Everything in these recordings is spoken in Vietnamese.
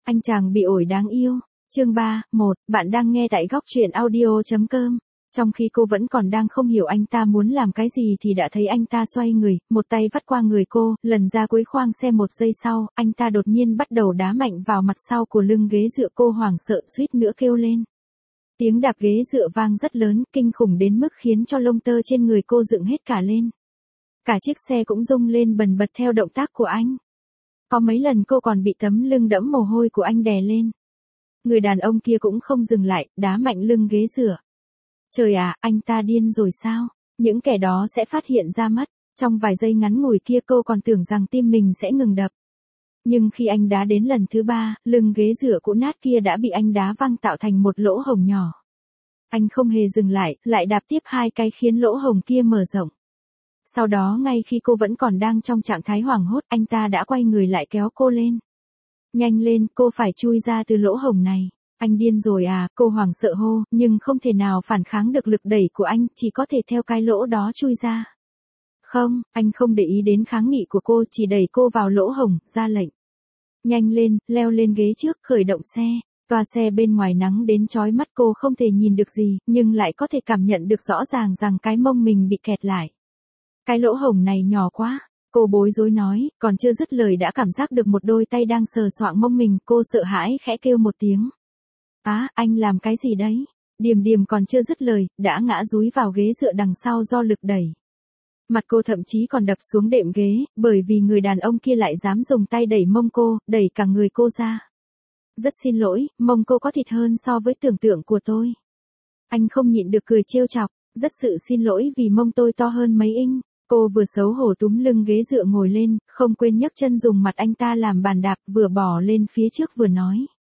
Anh chàng bị ổi đáng yêu. Chương 3, 1, bạn đang nghe tại góc truyện audio.com. Trong khi cô vẫn còn đang không hiểu anh ta muốn làm cái gì thì đã thấy anh ta xoay người, một tay vắt qua người cô, lần ra cuối khoang xe. Một giây sau, anh ta đột nhiên bắt đầu đá mạnh vào mặt sau của lưng ghế dựa. Cô hoảng sợ suýt nữa kêu lên. Tiếng đạp ghế dựa vang rất lớn, kinh khủng đến mức khiến cho lông tơ trên người cô dựng hết cả lên. Cả chiếc xe cũng rung lên bần bật theo động tác của anh. Có mấy lần cô còn bị tấm lưng đẫm mồ hôi của anh đè lên. Người đàn ông kia cũng không dừng lại, đá mạnh lưng ghế dựa. Trời ạ, anh ta điên rồi sao? Những kẻ đó sẽ phát hiện ra mất. Trong vài giây ngắn ngủi kia cô còn tưởng rằng tim mình sẽ ngừng đập. Nhưng khi anh đá đến lần thứ 3, lưng ghế dựa cũ nát kia đã bị anh đá văng tạo thành một lỗ hổng nhỏ. Anh không hề dừng lại đạp tiếp 2 cái khiến lỗ hổng kia mở rộng. Sau đó ngay khi cô vẫn còn đang trong trạng thái hoảng hốt, anh ta đã quay người lại kéo cô lên. Nhanh lên, cô phải chui ra từ lỗ hổng này. Anh điên rồi à, cô hoảng sợ hô, nhưng không thể nào phản kháng được lực đẩy của anh, chỉ có thể theo cái lỗ đó chui ra. Không, anh không để ý đến kháng nghị của cô, chỉ đẩy cô vào lỗ hổng, ra lệnh. Nhanh lên, leo lên ghế trước, khởi động xe. Toa xe bên ngoài nắng đến chói mắt, cô không thể nhìn được gì, nhưng lại có thể cảm nhận được rõ ràng rằng cái mông mình bị kẹt lại. Cái lỗ hổng này nhỏ quá. Cô bối rối nói, còn chưa dứt lời đã cảm giác được một đôi tay đang sờ soạng mông mình. Cô sợ hãi khẽ kêu một tiếng. Anh làm cái gì đấy? Điềm Điềm còn chưa dứt lời, đã ngã dúi vào ghế dựa đằng sau do lực đẩy. Mặt cô thậm chí còn đập xuống đệm ghế, bởi vì người đàn ông kia lại dám dùng tay đẩy mông cô, đẩy cả người cô ra. Rất xin lỗi, mông cô có thịt hơn so với tưởng tượng của tôi. Anh không nhịn được cười trêu chọc, rất sự xin lỗi vì mông tôi to hơn mấy inch. Cô vừa xấu hổ túm lưng ghế dựa ngồi lên, không quên nhấc chân dùng mặt anh ta làm bàn đạp, vừa bò lên phía trước vừa nói.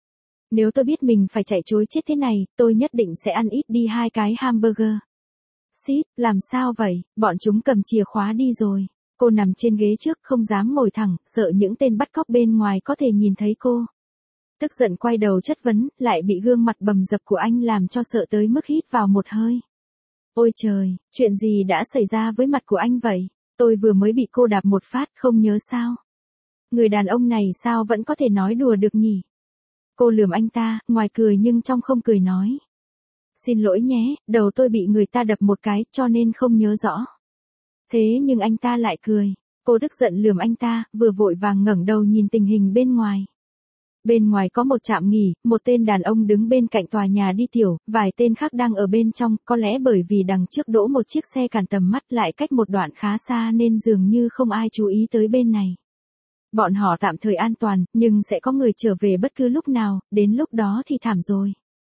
Nếu tôi biết mình phải chạy trối chết thế này, tôi nhất định sẽ ăn ít đi 2 cái hamburger. Xít, làm sao vậy, bọn chúng cầm chìa khóa đi rồi. Cô nằm trên ghế trước không dám ngồi thẳng, sợ những tên bắt cóc bên ngoài có thể nhìn thấy cô. Tức giận quay đầu chất vấn, lại bị gương mặt bầm dập của anh làm cho sợ tới mức hít vào một hơi. Ôi trời, chuyện gì đã xảy ra với mặt của anh vậy? Tôi vừa mới bị cô đạp một phát, không nhớ sao? Người đàn ông này sao vẫn có thể nói đùa được nhỉ? Cô lườm anh ta, ngoài cười nhưng trong không cười nói. Xin lỗi nhé, đầu tôi bị người ta đập một cái, cho nên không nhớ rõ. Thế nhưng anh ta lại cười. Cô tức giận lườm anh ta, vừa vội vàng ngẩng đầu nhìn tình hình bên ngoài. Bên ngoài có một trạm nghỉ, một tên đàn ông đứng bên cạnh tòa nhà đi tiểu, vài tên khác đang ở bên trong, có lẽ bởi vì đằng trước đỗ một chiếc xe cản tầm mắt lại cách một đoạn khá xa nên dường như không ai chú ý tới bên này. Bọn họ tạm thời an toàn, nhưng sẽ có người trở về bất cứ lúc nào, đến lúc đó thì thảm rồi.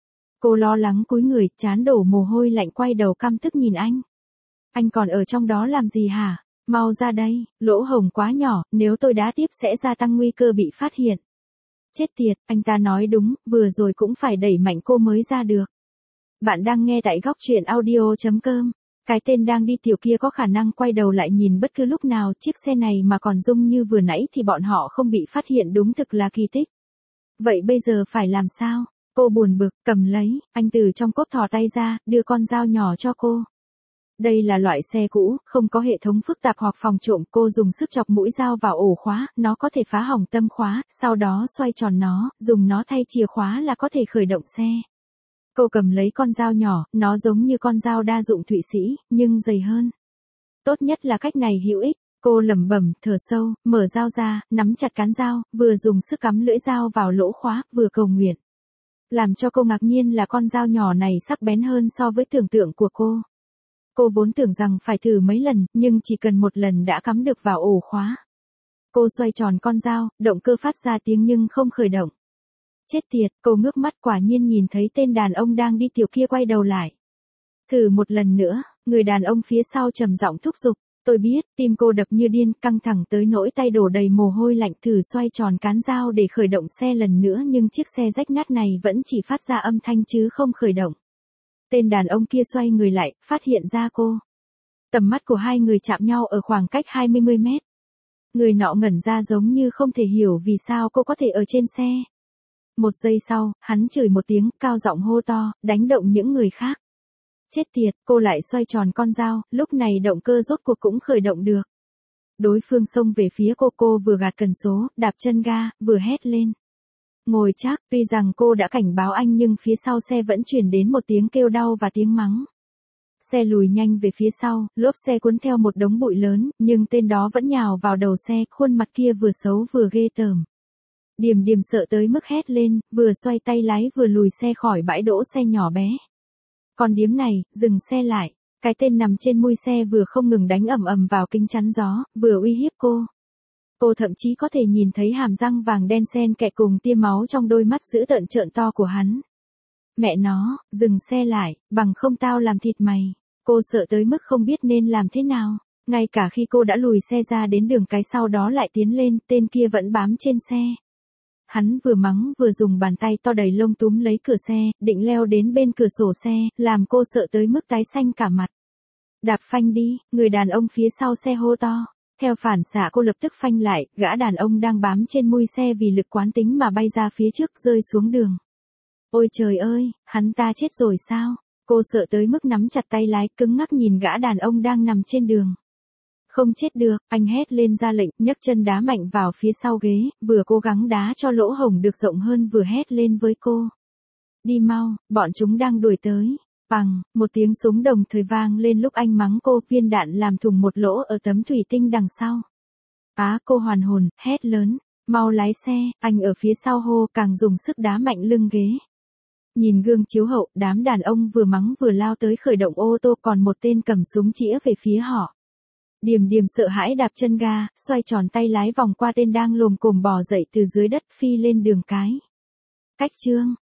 Cô lo lắng cúi người, trán đổ mồ hôi lạnh quay đầu căm tức nhìn anh. Anh còn ở trong đó làm gì hả? Mau ra đây, lỗ hổng quá nhỏ, nếu tôi đá tiếp sẽ gia tăng nguy cơ bị phát hiện. Chết tiệt, anh ta nói đúng, vừa rồi cũng phải đẩy mạnh cô mới ra được. Bạn đang nghe tại góc truyện audio.com. Cái tên đang đi tiểu kia có khả năng quay đầu lại nhìn bất cứ lúc nào, chiếc xe này mà còn rung như vừa nãy thì bọn họ không bị phát hiện, đúng thực là kỳ tích. Vậy bây giờ phải làm sao? Cô buồn bực, cầm lấy, anh từ trong cốp thò tay ra, đưa con dao nhỏ cho cô. Đây là loại xe cũ, không có hệ thống phức tạp hoặc phòng trộm, cô dùng sức chọc mũi dao vào ổ khóa, nó có thể phá hỏng tâm khóa, sau đó xoay tròn nó, dùng nó thay chìa khóa là có thể khởi động xe. Cô cầm lấy con dao nhỏ, nó giống như con dao đa dụng Thụy Sĩ, nhưng dày hơn. Tốt nhất là cách này hữu ích, cô lẩm bẩm, thở sâu, mở dao ra, nắm chặt cán dao, vừa dùng sức cắm lưỡi dao vào lỗ khóa, vừa cầu nguyện. Làm cho cô ngạc nhiên là con dao nhỏ này sắc bén hơn so với tưởng tượng của cô. Cô vốn tưởng rằng phải thử mấy lần, nhưng chỉ cần một lần đã cắm được vào ổ khóa. Cô xoay tròn con dao, động cơ phát ra tiếng nhưng không khởi động. Chết tiệt, cô ngước mắt quả nhiên nhìn thấy tên đàn ông đang đi tiểu kia quay đầu lại. Thử một lần nữa, người đàn ông phía sau trầm giọng thúc giục. Tôi biết, tim cô đập như điên, căng thẳng tới nỗi tay đổ đầy mồ hôi lạnh, thử xoay tròn cán dao để khởi động xe lần nữa nhưng chiếc xe rách nát này vẫn chỉ phát ra âm thanh chứ không khởi động. Tên đàn ông kia xoay người lại, phát hiện ra cô. Tầm mắt của hai người chạm nhau ở khoảng cách 20 mét. Người nọ ngẩn ra giống như không thể hiểu vì sao cô có thể ở trên xe. Một giây sau, hắn chửi một tiếng, cao giọng hô to, đánh động những người khác. Chết tiệt, cô lại xoay tròn con dao, lúc này động cơ rốt cuộc cũng khởi động được. Đối phương xông về phía cô vừa gạt cần số, đạp chân ga, vừa hét lên. Ngồi chắc, tuy rằng cô đã cảnh báo anh nhưng phía sau xe vẫn truyền đến một tiếng kêu đau và tiếng mắng. Xe lùi nhanh về phía sau, lốp xe cuốn theo một đống bụi lớn, nhưng tên đó vẫn nhào vào đầu xe, khuôn mặt kia vừa xấu vừa ghê tởm. Điềm Điềm sợ tới mức hét lên, vừa xoay tay lái vừa lùi xe khỏi bãi đỗ xe nhỏ bé. Con điếm này, dừng xe lại. Cái tên nằm trên mui xe vừa không ngừng đánh ầm ầm vào kính chắn gió, vừa uy hiếp cô. Cô thậm chí có thể nhìn thấy hàm răng vàng đen xen kẽ cùng tia máu trong đôi mắt dữ tợn trợn to của hắn. Mẹ nó, dừng xe lại, bằng không tao làm thịt mày. Cô sợ tới mức không biết nên làm thế nào. Ngay cả khi cô đã lùi xe ra đến đường cái sau đó lại tiến lên, tên kia vẫn bám trên xe. Hắn vừa mắng vừa dùng bàn tay to đầy lông túm lấy cửa xe, định leo đến bên cửa sổ xe, làm cô sợ tới mức tái xanh cả mặt. Đạp phanh đi, người đàn ông phía sau xe hô to. Theo phản xạ cô lập tức phanh lại, gã đàn ông đang bám trên mui xe vì lực quán tính mà bay ra phía trước rơi xuống đường. Ôi trời ơi, hắn ta chết rồi sao? Cô sợ tới mức nắm chặt tay lái cứng ngắc nhìn gã đàn ông đang nằm trên đường. Không chết được, anh hét lên ra lệnh, nhấc chân đá mạnh vào phía sau ghế, vừa cố gắng đá cho lỗ hổng được rộng hơn vừa hét lên với cô. Đi mau, bọn chúng đang đuổi tới. Bằng, một tiếng súng đồng thời vang lên lúc anh mắng cô, viên đạn làm thủng một lỗ ở tấm thủy tinh đằng sau. Cô hoàn hồn, hét lớn, mau lái xe, anh ở phía sau hô càng dùng sức đá mạnh lưng ghế. Nhìn gương chiếu hậu, đám đàn ông vừa mắng vừa lao tới khởi động ô tô còn một tên cầm súng chĩa về phía họ. Điềm Điềm sợ hãi đạp chân ga, xoay tròn tay lái vòng qua tên đang lồm cồm bò dậy từ dưới đất phi lên đường cái. Cách chương